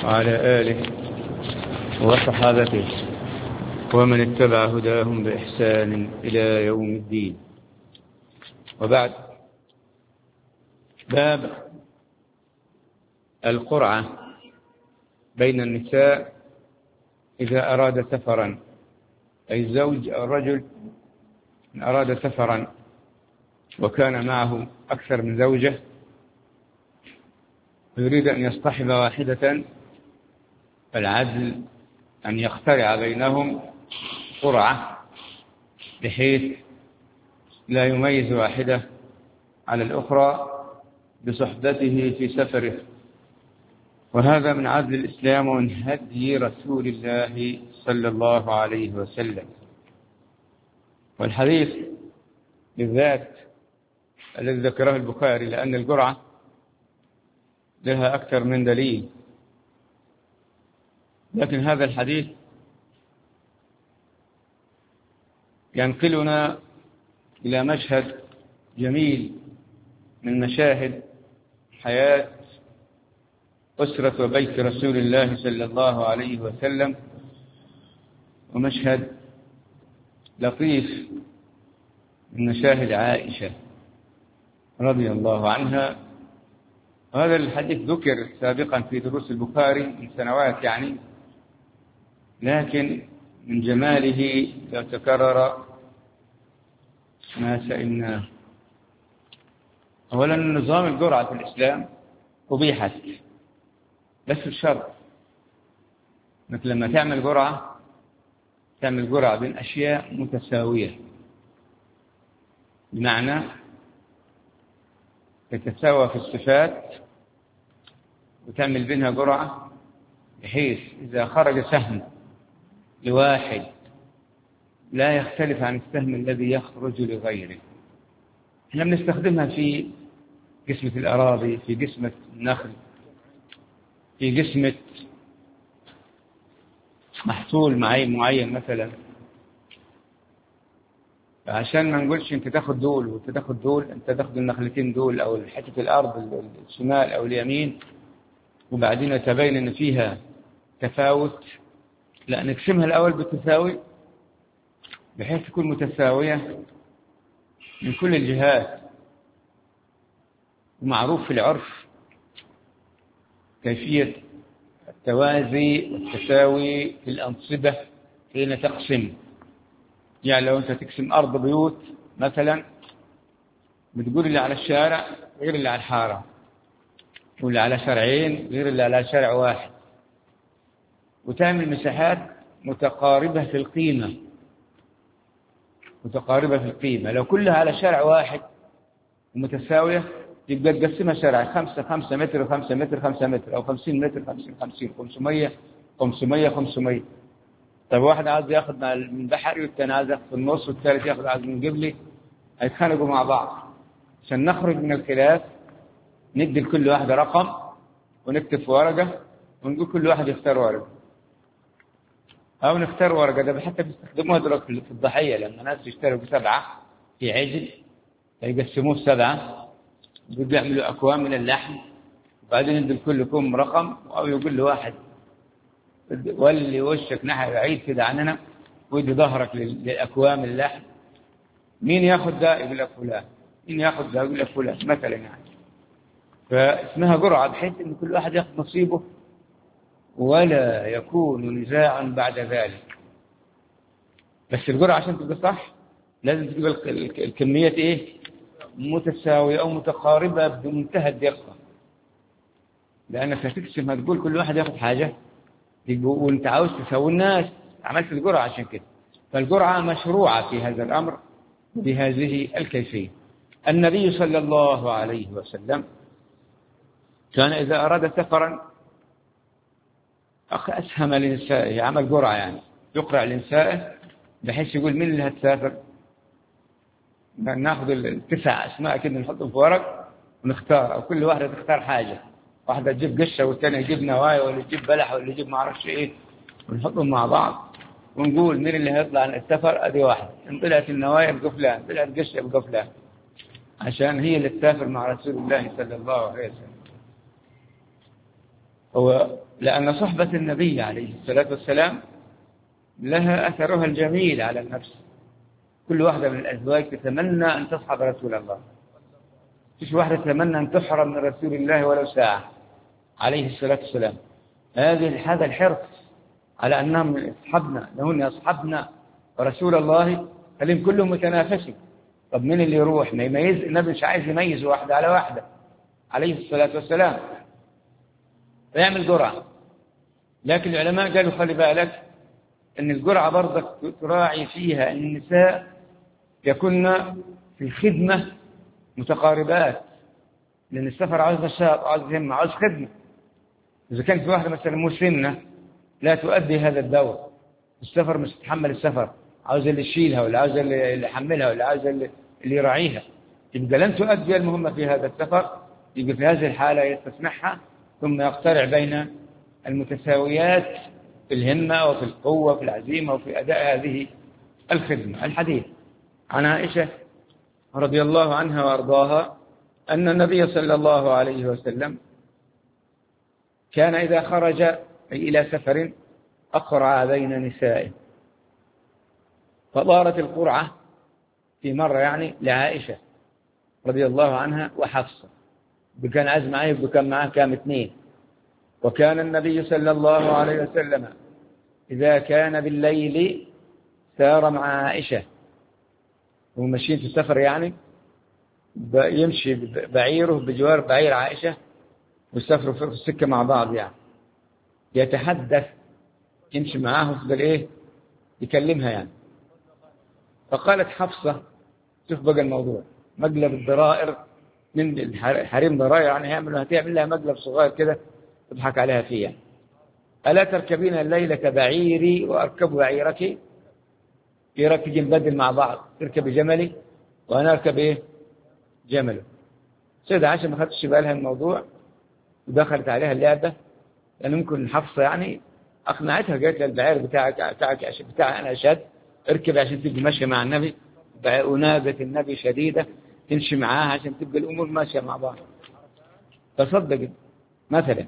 وعلى آله وصحابته ومن اتبع هداهم بإحسان إلى يوم الدين. وبعد، باب القرعة بين النساء إذا أراد سفرا، أي الزوج أو الرجل إن أراد سفرا وكان معه أكثر من زوجة ويريد أن يصطحب واحدة، فالعدل أن يخترع بينهم قرعة بحيث لا يميز واحدة على الأخرى بصحبته في سفره. وهذا من عدل الإسلام ومن هدي رسول الله صلى الله عليه وسلم. والحديث بالذات الذي ذكره البخاري، لأن القرعة لها أكثر من دليل، لكن هذا الحديث ينقلنا إلى مشهد جميل من مشاهد حياة أسرة وبيت رسول الله صلى الله عليه وسلم، ومشهد لطيف من مشاهد عائشة رضي الله عنها. وهذا الحديث ذكر سابقا في دروس البخاري من سنوات لكن من جماله لو تكرر ما سئلناه. أولا، نظام القرعة في الإسلام أبيحت، بس الشرط مثل لما تعمل قرعة بين أشياء متساوية، بمعنى تتساوى في الصفات وتعمل بينها قرعة بحيث إذا خرج سهم لواحد لا يختلف عن السهم الذي يخرج لغيره. احنا بنستخدمها في قسمة الأراضي، في قسمة النخل، في قسمة محصول معين مثلا، عشان ما نقولش انت تاخد دول وانت تاخد دول، انت تاخد النخلتين دول او حتة الأرض الشمال او اليمين وبعدين يتبين ان فيها تفاوت، لا، نقسمها الأول بالتساوي بحيث تكون متساوية من كل الجهات. ومعروف في العرف كيفية التوازي والتساوي في الأنصبة حين تقسم. يعني لو أنت تقسم أرض بيوت مثلا، بتقول اللي على الشارع غير اللي على الحارة، واللي على شارعين غير اللي على شارع واحد، وتعمل مساحات متقاربة في القيمة. لو كلها على شارع واحد ومتساوية يبقى تقسمها شارع 5 متر 5 متر 5 متر، أو 50 متر 50 50 500 500 500. طيب واحد عايز ياخذ من بحري والثاني عايز ياخذ في النص والثالث ياخذ عايز من قبلي، هيتخانقوا مع بعض. عشان نخرج من الخلاف ندي لكل واحد رقم ونكتب في ورقة ونقول كل واحد يختار ورقة، أو نختار ورقة. ده حتى بيستخدموها دلوقتي في الضحية، لما ناس يشتروا 7 في عجل يقسموه 7 ويعملوا أكوام من اللحم، وبعدين يدي لكلكم رقم، أو يقول له واحد ولي وشك ناحية بعيد كده عننا ويدي ظهرك للأكوام اللحم، مين ياخذ ده يقول لك فلان، مين ياخذ ده يقول لك فلان مثلا. يعني فاسمها قرعة بحيث إن كل واحد ياخذ نصيبه ولا يكون نزاع بعد ذلك. بس القرعة عشان تبقى صح لازم تبقى الكميات متساوية أو متقاربة بمنتهى الدقة، لأنك هتقسم هتقول كل واحد ياخذ حاجة وانت عاوز تساوي الناس، عملت القرعة عشان كده. فالقرعة مشروعة في هذا الأمر بهذه الكيفية. النبي صلى الله عليه وسلم كان إذا أراد سفرا أسهم لنسائه، عمل قرعة، يعني يقرع لنسائه بحيث يقول مين اللي هتسافر، ناخذ 9 أسماء كده نحطهم في ورق ونختار، أو كل واحدة تختار حاجة، واحدة تجيب قشة والثانية يجيب نوايا واللي يجيب بلح واللي يجيب ما أعرفش ونحطهم مع بعض ونقول مين اللي هيطلع عن السفر. أدي واحد، إن طلعت النوايا يبقى فلان، طلعت قشة يبقى فلان، عشان هي اللي تسافر مع رسول الله صلى الله عليه وسلم. هو لأن صحبة النبي عليه الصلاة والسلام لها أثرها الجميل على النفس. كل واحدة من الأزواج تتمنى أن تصحب رسول الله، فيش واحدة تتمنى أن تحرم من رسول الله ولو ساعة عليه الصلاة والسلام. هذا الحرص على أنهم يصحبنا، لهن يصحبنا ورسول الله، خليهم كلهم متنافسين. طب مين اللي يروح؟ ما يميز النبي، مش عايز يميز واحدة على واحدة عليه الصلاة والسلام، فيعمل جرعة. لكن العلماء قالوا خلي بالك أن الجرعة برضك تراعي فيها أن النساء يكون في الخدمة متقاربات، لأن السفر عاوز نشاط، عاوز همة، عاوز خدمة. إذا كانت في واحدة مثلا مسنة لا تؤدي هذا الدور، السفر مش تتحمل السفر، عاوز اللي يشيلها ولا عاوز اللي يحملها ولا عاوز اللي يراعيها، يبقى لن تؤدي المهمة في هذا السفر. يبقى في هذه الحالة يستسمحها، ثم يقترع بين المتساويات في الهمة وفي القوة وفي العزيمة وفي أداء هذه الخدمة. الحديث عن عائشة رضي الله عنها وأرضاها أن النبي صلى الله عليه وسلم كان إذا خرج إلى سفر أقرع بين نسائه، فضارت القرعة في مرة يعني لعائشة رضي الله عنها وحفصة، بكان عزم معه بكان معه كام اثنين. وكان النبي صلى الله عليه وسلم إذا كان بالليل سار مع عائشة، وهم ماشيين في السفر يعني يمشي بعيره بجوار بعير عائشة ويسافروا في السكة مع بعض، يعني يتحدث، يمشي معاه ويفضل إيه يكلمها يعني. فقالت حفصة، شوف بقى الموضوع، مقلب الضرائر من الحريم ضرائر يعني هتعمل لها مقلب صغير كده تضحك عليها فيه يعني. ألا تركبين الليلة بعيري وأركب بعيرك؟ يركب نبدل مع بعض، تركب جملي وأنا أركب إيه جمله. سيدة عائشة ما خدتش بالها الموضوع ودخلت عليها اللعبة، لأن ممكن حفصة يعني أقنعتها، قالت لها البعير بتاعي أنا أشد، اركب عشان تبقى ماشية مع النبي، ونابة النبي شديدة تمشي معاها عشان تبقى الأمور ماشية مع بعض. فصدقت مثلا،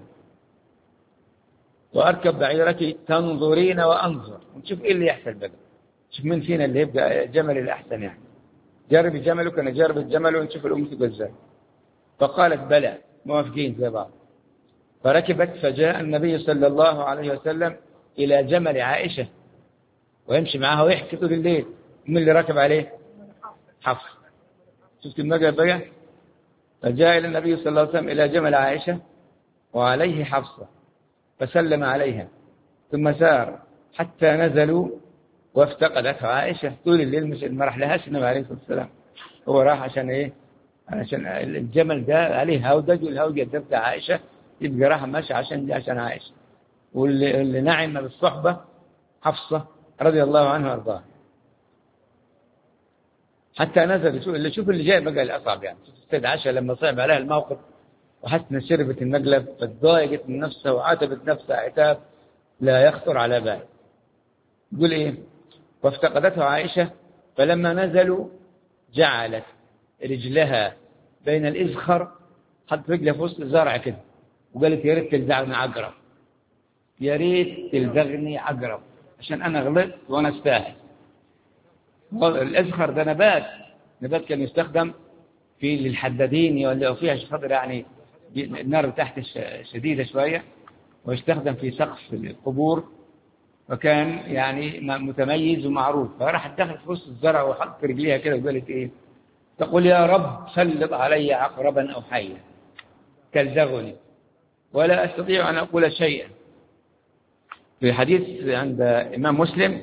وأركب بعيرك تنظرين وأنظر، ونشوف إيه اللي يحصل بقى، شوف مين فينا اللي يبقى جمل الأحسن يعني، جرب جملك أنا جرب الجمل ونشوف الأمور تبقى إزاي. فقالت بلى، موافقين زي بعض. فركبت، فجاء النبي صلى الله عليه وسلم إلى جمل عائشة ويمشي معها ويحكي طول الليل. من اللي ركب عليه؟ حفص. شفت المقلب بقى؟ فجاء إلى النبي صلى الله عليه وسلم إلى جمل عائشة وعليه حفصة، فسلم عليها ثم سار حتى نزلوا وافتقدته عائشة. طول الليل مش ما راح لهاش النبي عليه الصلاة والسلام، هو راح عشان إيه؟ عشان الجمل ده عليه هودج، والهودج ده بتاع عائشة، يبقى راح ماشي عشان عائشة. واللي نعم بالصحبة حفصة رضي الله عنها وارضاها. حتى نزل، شوف اللي جاي بقى الأصعب يعني. السيدة عائشة لما صعب عليها الموقف وحسن شربت المقلب، فتضايقت من نفسها وعاتبت نفسها عتاب لا يخطر على بال. يقول إيه؟ وافتقدته عائشة فلما نزلوا جعلت رجلها بين الإزخر، حط رجلها في وسط الزرع كده، وقالت يا ريت تلزغني عقرب، يا ريت تلزغني عقرب عشان أنا غلطت وأنا استاهل. الإزخر ده نبات كان يستخدم في للحدادين يولعوا فيها عشان خاطر يعني النار تحت شديدة شوية، ويستخدم في سقف القبور، وكان يعني متميز ومعروف. فراح دخل في وسط الزرع وحط رجليها كده وقالت إيه؟ تقول يا رب سلط علي عقربا أو حيا تلدغني ولا أستطيع أن أقول شيئا. في حديث عند إمام مسلم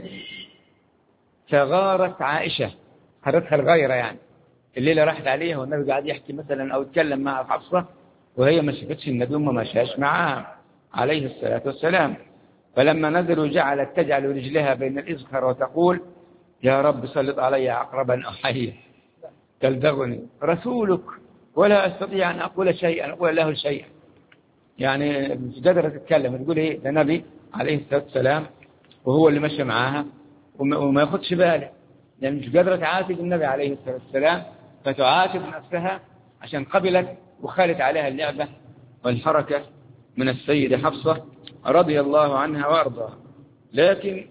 فغارت عائشة، خدتها الغيرة يعني، الليلة راحت عليها والنبي قاعد يحكي مثلا أو يتكلم مع حفصة وهي ما شفتش النبي وما مشاش معها عليه الصلاة والسلام. فلما نزلوا جعلت تجعل رجلها بين الإزخر وتقول يا رب سلط علي عقربا أو حيا تلدغني رسولك ولا أستطيع أن أقول شيئا، أقول له شيئا. يعني مش قادرة تتكلم، تقول إيه ده نبي عليه الصلاة والسلام وهو اللي مشى معاها وما ياخدش باله، يعني مش قادرة تعاتب النبي عليه الصلاة والسلام، فتعاتب نفسها عشان قبلت وخالت عليها اللعبة والحركة من السيدة حفصة رضي الله عنها وأرضاها. لكن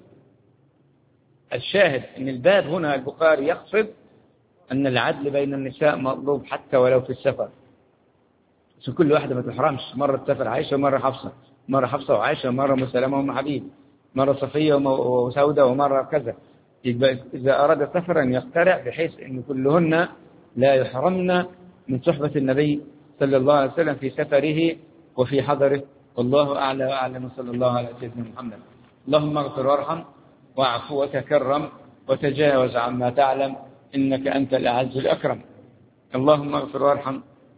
الشاهد أن الباب هنا البخاري يقصد أن العدل بين النساء مطلوب حتى ولو في السفر، بس كل واحدة ما تحرمش، مرة تسافر عائشة ومرة حفصة، مرة حفصة وعائشة ومرة مسلمة وأم حبيب، مرة صفية وسودة ومرة كذا. إذا أراد سفرا يخترع بحيث أن كلهن لا يحرمن من صحبة النبي صلى الله عليه وسلم في سفره وفي حضره. والله أعلى وأعلم، صلى الله على سيدنا محمد. اللهم اغفر وارحم واعف وتكرم وتجاوز عما تعلم إنك أنت الأعز الأكرم. اللهم اغفر وارحم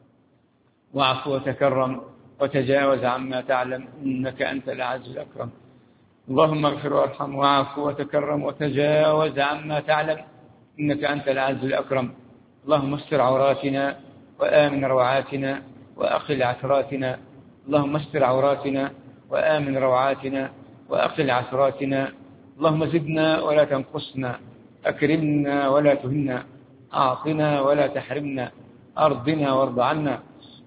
واعف وتكرم وتجاوز عما تعلم إنك أنت الأعز الأكرم. اللهم اغفر وارحم واعف وتكرم وتجاوز عما تعلم إنك أنت الأعز الأكرم. اللهم استر عوراتنا وآمن روعاتنا وأقل عثراتنا. اللهم استر عوراتنا وآمن روعاتنا وأقل عثراتنا. اللهم زدنا ولا تنقصنا، أكرمنا ولا تهنا، أعطنا ولا تحرمنا، أرضنا وارض عنا،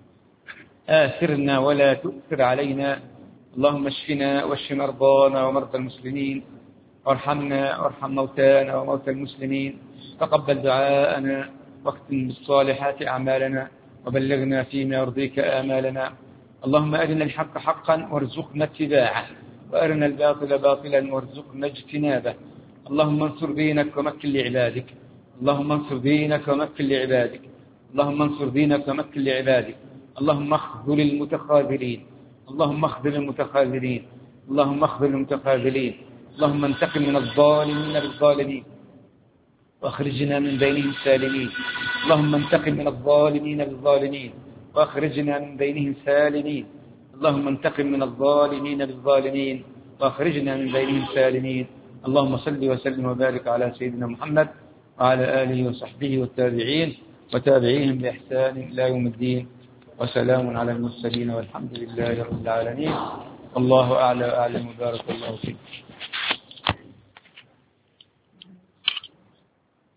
آثرنا ولا تؤثر علينا. اللهم اشفنا واشف مرضانا ومرضى المسلمين، وارحمنا وارحم موتانا وموتى المسلمين. تقبل دعاءنا واختم بالصالحات أعمالنا، وبلغنا فيما يرضيك آمالنا. اللهم أرنا الحق حقا وارزقنا اتباعه، وأرنا الباطل باطلا وارزقنا اجتنابه. اللهم انصر دينك ومكن لعبادك، اللهم انصر دينك ومكن لعبادك، اللهم انصر دينك ومكن لعبادك. اللهم اخذل المتخاذلين، اللهم اخذل المتخاذلين، اللهم اخذل المتخاذلين. اللهم انتقم من الظالمين بالظالمين واخرجنا من بينهم سالمين. اللهم انتقم من الظالمين بالظالمين واخرجنا من بينهم سالمين. اللهم انتقم من الظالمين بالظالمين واخرجنا من بينهم سالمين. اللهم صل وسلم وبارك على سيدنا محمد وعلى آله وصحبه والتابعين وتابعيهم بإحسان إلى يوم الدين. وسلام على المرسلين والحمد لله رب العالمين. الله أعلى وأعلم، وبارك الله فيك.